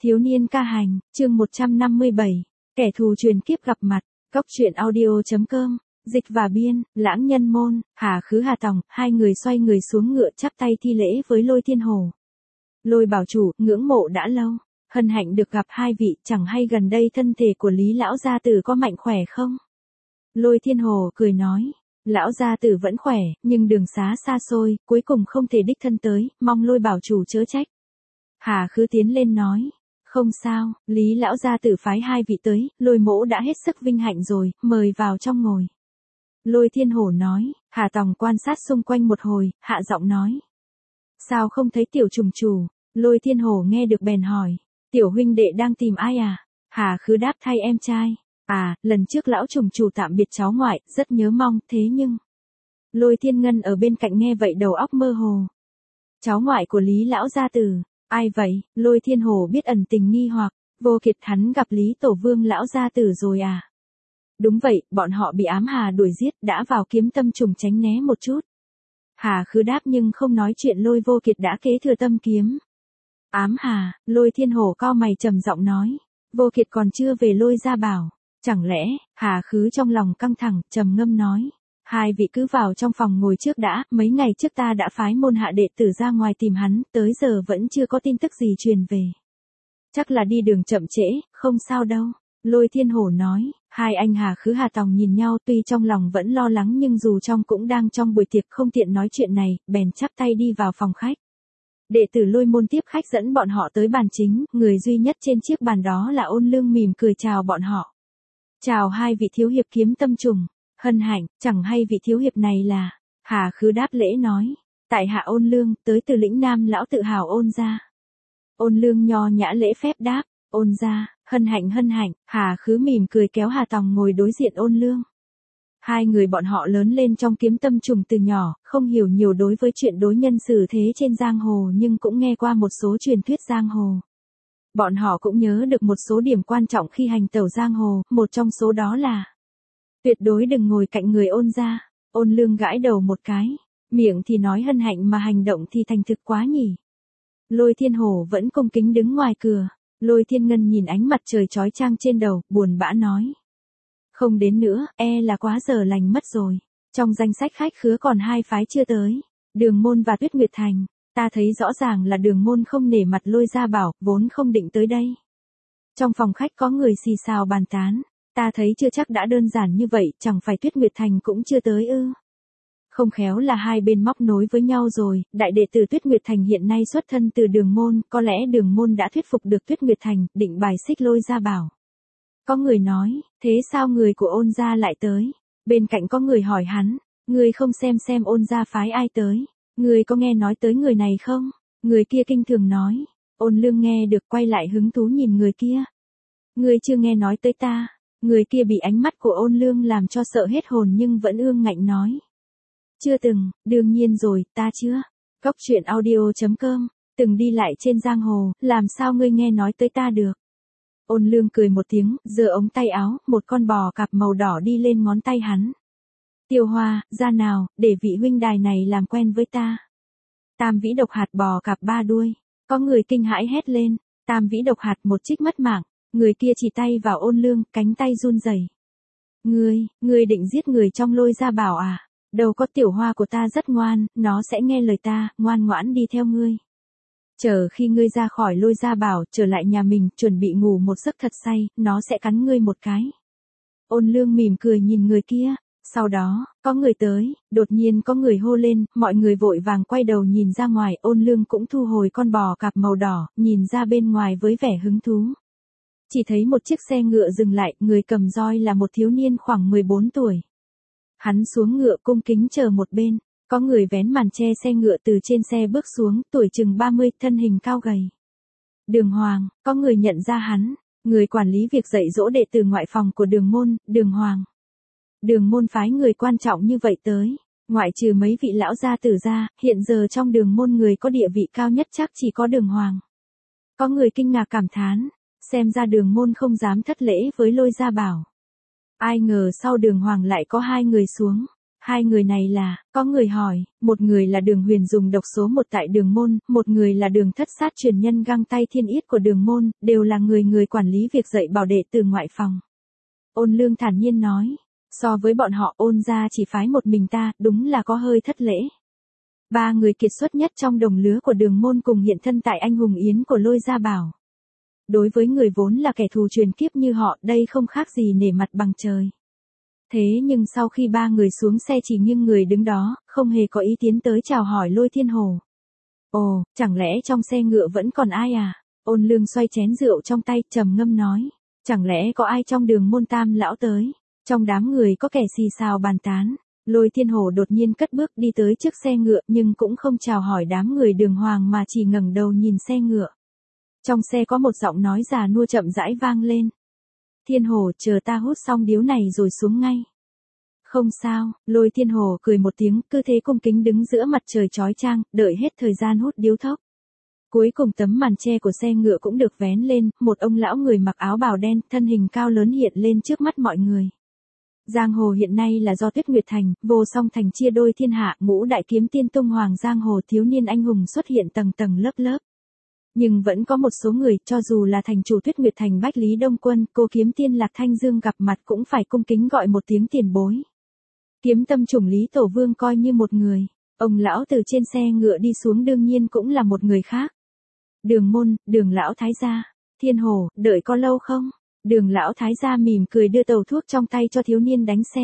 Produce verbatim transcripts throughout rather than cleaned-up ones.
Thiếu niên ca hành, chương một trăm năm mươi bảy, kẻ thù truyền kiếp gặp mặt, Cốc truyện audio.com, dịch và biên, Lãng Nhân Môn, Hà Khứ Hà Tòng, hai người xoay người xuống ngựa chắp tay thi lễ với Lôi Thiên Hổ. Lôi bảo chủ, ngưỡng mộ đã lâu, hân hạnh được gặp hai vị, chẳng hay gần đây thân thể của Lý lão gia tử có mạnh khỏe không? Lôi Thiên Hổ cười nói, lão gia tử vẫn khỏe, nhưng đường xá xa xôi, cuối cùng không thể đích thân tới, mong Lôi bảo chủ chớ trách. Hà Khứ tiến lên nói, không sao, Lý lão gia tử phái hai vị tới, Lôi mỗ đã hết sức vinh hạnh rồi, mời vào trong ngồi. Lôi Thiên Hổ nói, Hà Tòng quan sát xung quanh một hồi, hạ giọng nói. Sao không thấy tiểu trùng chủ? Lôi Thiên Hổ nghe được bèn hỏi, tiểu huynh đệ đang tìm ai à? Hà Khứ đáp thay em trai. À, lần trước lão trùng chủ tạm biệt cháu ngoại, rất nhớ mong, thế nhưng... Lôi Thiên Ngân ở bên cạnh nghe vậy đầu óc mơ hồ. Cháu ngoại của Lý lão gia tử, ai vậy? Lôi Thiên Hổ biết ẩn tình nghi hoặc, Vô Kiệt hắn gặp Lý Tổ Vương lão gia tử rồi à? Đúng vậy, bọn họ bị ám hà đuổi giết, đã vào kiếm tâm trùng tránh né một chút. Hà Khứ đáp nhưng không nói chuyện Lôi Vô Kiệt đã kế thừa tâm kiếm. Ám hà, Lôi Thiên Hổ cau mày trầm giọng nói, Vô Kiệt còn chưa về Lôi gia bảo. Chẳng lẽ, Hà Khứ trong lòng căng thẳng, trầm ngâm nói, hai vị cứ vào trong phòng ngồi trước đã, mấy ngày trước ta đã phái môn hạ đệ tử ra ngoài tìm hắn, tới giờ vẫn chưa có tin tức gì truyền về. Chắc là đi đường chậm trễ, không sao đâu. Lôi Thiên Hổ nói, hai anh Hà Khứ Hà Tòng nhìn nhau tuy trong lòng vẫn lo lắng nhưng dù trong cũng đang trong buổi tiệc không tiện nói chuyện này, bèn chắp tay đi vào phòng khách. Đệ tử Lôi môn tiếp khách dẫn bọn họ tới bàn chính, người duy nhất trên chiếc bàn đó là Ôn Lương mỉm cười chào bọn họ. Chào hai vị thiếu hiệp kiếm tâm trùng, hân hạnh, chẳng hay vị thiếu hiệp này là, Hà Khứ đáp lễ nói, tại hạ Ôn Lương, tới từ lĩnh Nam lão tự hào Ôn gia. Ôn Lương nho nhã lễ phép đáp, Ôn gia, hân hạnh hân hạnh, Hà Khứ mỉm cười kéo Hà Tòng ngồi đối diện Ôn Lương. Hai người bọn họ lớn lên trong kiếm tâm trùng từ nhỏ, không hiểu nhiều đối với chuyện đối nhân xử thế trên giang hồ nhưng cũng nghe qua một số truyền thuyết giang hồ. Bọn họ cũng nhớ được một số điểm quan trọng khi hành tẩu giang hồ, một trong số đó là tuyệt đối đừng ngồi cạnh người Ôn gia. Ôn Lương gãi đầu một cái, miệng thì nói hân hạnh mà hành động thì thành thực quá nhỉ. Lôi Thiên Hổ vẫn cung kính đứng ngoài cửa, Lôi Thiên Ngân nhìn ánh mặt trời chói chang trên đầu, buồn bã nói. Không đến nữa, e là quá giờ lành mất rồi. Trong danh sách khách khứa còn hai phái chưa tới, Đường Môn và Tuyết Nguyệt Thành. Ta thấy rõ ràng là Đường Môn không nể mặt Lôi gia bảo, vốn không định tới đây. Trong phòng khách có người xì xào bàn tán, ta thấy chưa chắc đã đơn giản như vậy, chẳng phải Tuyết Nguyệt Thành cũng chưa tới ư. Không khéo là hai bên móc nối với nhau rồi, đại đệ tử Tuyết Nguyệt Thành hiện nay xuất thân từ Đường Môn, có lẽ Đường Môn đã thuyết phục được Tuyết Nguyệt Thành, định bài xích Lôi gia bảo. Có người nói, thế sao người của Ôn gia lại tới? Bên cạnh có người hỏi hắn, người không xem xem Ôn gia phái ai tới? Người có nghe nói tới người này không? Người kia kinh thường nói. Ôn Lương nghe được quay lại hứng thú nhìn người kia. Người chưa nghe nói tới ta. Người kia bị ánh mắt của Ôn Lương làm cho sợ hết hồn nhưng vẫn ương ngạnh nói. Chưa từng, đương nhiên rồi, ta chưa. Cốc truyện audio.com, từng đi lại trên giang hồ, làm sao ngươi nghe nói tới ta được? Ôn Lương cười một tiếng, giơ ống tay áo, một con bò cạp màu đỏ đi lên ngón tay hắn. Tiêu Hoa, ra nào, để vị huynh đài này làm quen với ta. Tam vĩ độc hạt bò cạp ba đuôi. Có người kinh hãi hét lên, tam vĩ độc hạt một trích mất mạng. Người kia chỉ tay vào Ôn Lương, cánh tay run rẩy. Ngươi, ngươi định giết người trong Lôi gia bảo à? Đâu có, Tiểu Hoa của ta rất ngoan, nó sẽ nghe lời ta, ngoan ngoãn đi theo ngươi. Chờ khi ngươi ra khỏi Lôi gia bảo, trở lại nhà mình, chuẩn bị ngủ một giấc thật say, nó sẽ cắn ngươi một cái. Ôn Lương mỉm cười nhìn người kia. Sau đó, có người tới, đột nhiên có người hô lên, mọi người vội vàng quay đầu nhìn ra ngoài, Ôn Lương cũng thu hồi con bò cạp màu đỏ, nhìn ra bên ngoài với vẻ hứng thú. Chỉ thấy một chiếc xe ngựa dừng lại, người cầm roi là một thiếu niên khoảng mười bốn tuổi. Hắn xuống ngựa cung kính chờ một bên, có người vén màn che xe ngựa từ trên xe bước xuống, tuổi chừng ba mươi, thân hình cao gầy. Đường Hoàng, có người nhận ra hắn, người quản lý việc dạy dỗ đệ tử ngoại phòng của Đường Môn, Đường Hoàng. Đường Môn phái người quan trọng như vậy tới, ngoại trừ mấy vị lão gia tử ra, hiện giờ trong Đường Môn người có địa vị cao nhất chắc chỉ có Đường Hoàng. Có người kinh ngạc cảm thán, xem ra Đường Môn không dám thất lễ với Lôi gia bảo. Ai ngờ sau Đường Hoàng lại có hai người xuống, Hai người này là, có người hỏi, một người là Đường Huyền dùng độc số một tại Đường Môn, một người là Đường Thất Sát truyền nhân găng tay thiên yết của Đường Môn, đều là người người quản lý việc dạy bảo đệ từ ngoại phòng. Ôn Lương thản nhiên nói, so với bọn họ Ôn gia chỉ phái một mình ta, đúng là có hơi thất lễ. Ba người kiệt xuất nhất trong đồng lứa của Đường Môn cùng hiện thân tại anh hùng yến của Lôi Gia Bảo. Đối với người vốn là kẻ thù truyền kiếp như họ, đây không khác gì nể mặt bằng trời. Thế nhưng sau khi ba người xuống xe chỉ nghiêng người đứng đó, không hề có ý tiến tới chào hỏi Lôi Thiên Hồ. Ồ, chẳng lẽ trong xe ngựa vẫn còn ai à? Ôn Lương xoay chén rượu trong tay, trầm ngâm nói. Chẳng lẽ có ai trong Đường Môn Tam lão tới? Trong đám người có kẻ xì xào bàn tán. Lôi Thiên Hồ đột nhiên cất bước đi tới trước xe ngựa nhưng cũng không chào hỏi đám người Đường Hoàng mà chỉ ngẩng đầu nhìn xe ngựa. Trong xe có một giọng nói già nua chậm rãi vang lên. Thiên Hồ, chờ ta hút xong điếu này rồi xuống ngay. Không sao, Lôi Thiên Hồ cười một tiếng, cứ thế cung kính đứng giữa mặt trời chói chang, đợi hết thời gian hút điếu thốc. Cuối cùng tấm màn che của xe ngựa cũng được vén lên, một ông lão người mặc áo bào đen, thân hình cao lớn hiện lên trước mắt mọi người. Giang hồ hiện nay là do Tuyết Nguyệt Thành, Vô Song Thành chia đôi thiên hạ, ngũ đại kiếm tiên tung hoàng giang hồ thiếu niên anh hùng xuất hiện tầng tầng lớp lớp. Nhưng vẫn có một số người, cho dù là thành chủ Tuyết Nguyệt Thành Bách Lý Đông Quân, cô kiếm tiên Lạc Thanh Dương gặp mặt cũng phải cung kính gọi một tiếng tiền bối. Kiếm tâm chủng Lý Tổ Vương coi như một người, ông lão từ trên xe ngựa đi xuống đương nhiên cũng là một người khác. Đường Môn, Đường lão thái gia, Thiên Hồ, đợi có lâu không? Đường lão thái gia mỉm cười đưa tàu thuốc trong tay cho thiếu niên đánh xe.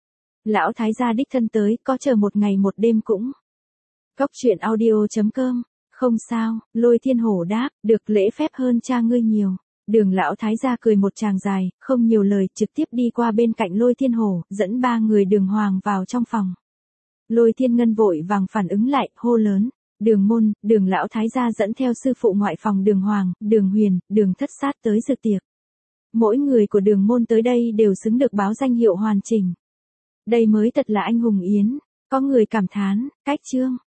Lão thái gia đích thân tới, có chờ một ngày một đêm cũng. Cóc truyện audio chấm com. Không sao, Lôi Thiên Hổ đáp, được lễ phép hơn cha ngươi nhiều. Đường lão thái gia cười một tràng dài, không nhiều lời, trực tiếp đi qua bên cạnh Lôi Thiên Hổ, dẫn ba người Đường Hoàng vào trong phòng. Lôi Thiên Ngân vội vàng phản ứng lại, hô lớn. Đường Môn, Đường lão thái gia dẫn theo sư phụ ngoại phòng Đường Hoàng, Đường Huyền, Đường Thất Sát tới dự tiệc. Mỗi người của Đường Môn tới đây đều xứng được báo danh hiệu hoàn chỉnh. Đây mới thật là anh hùng yến. Có người cảm thán, cách chương.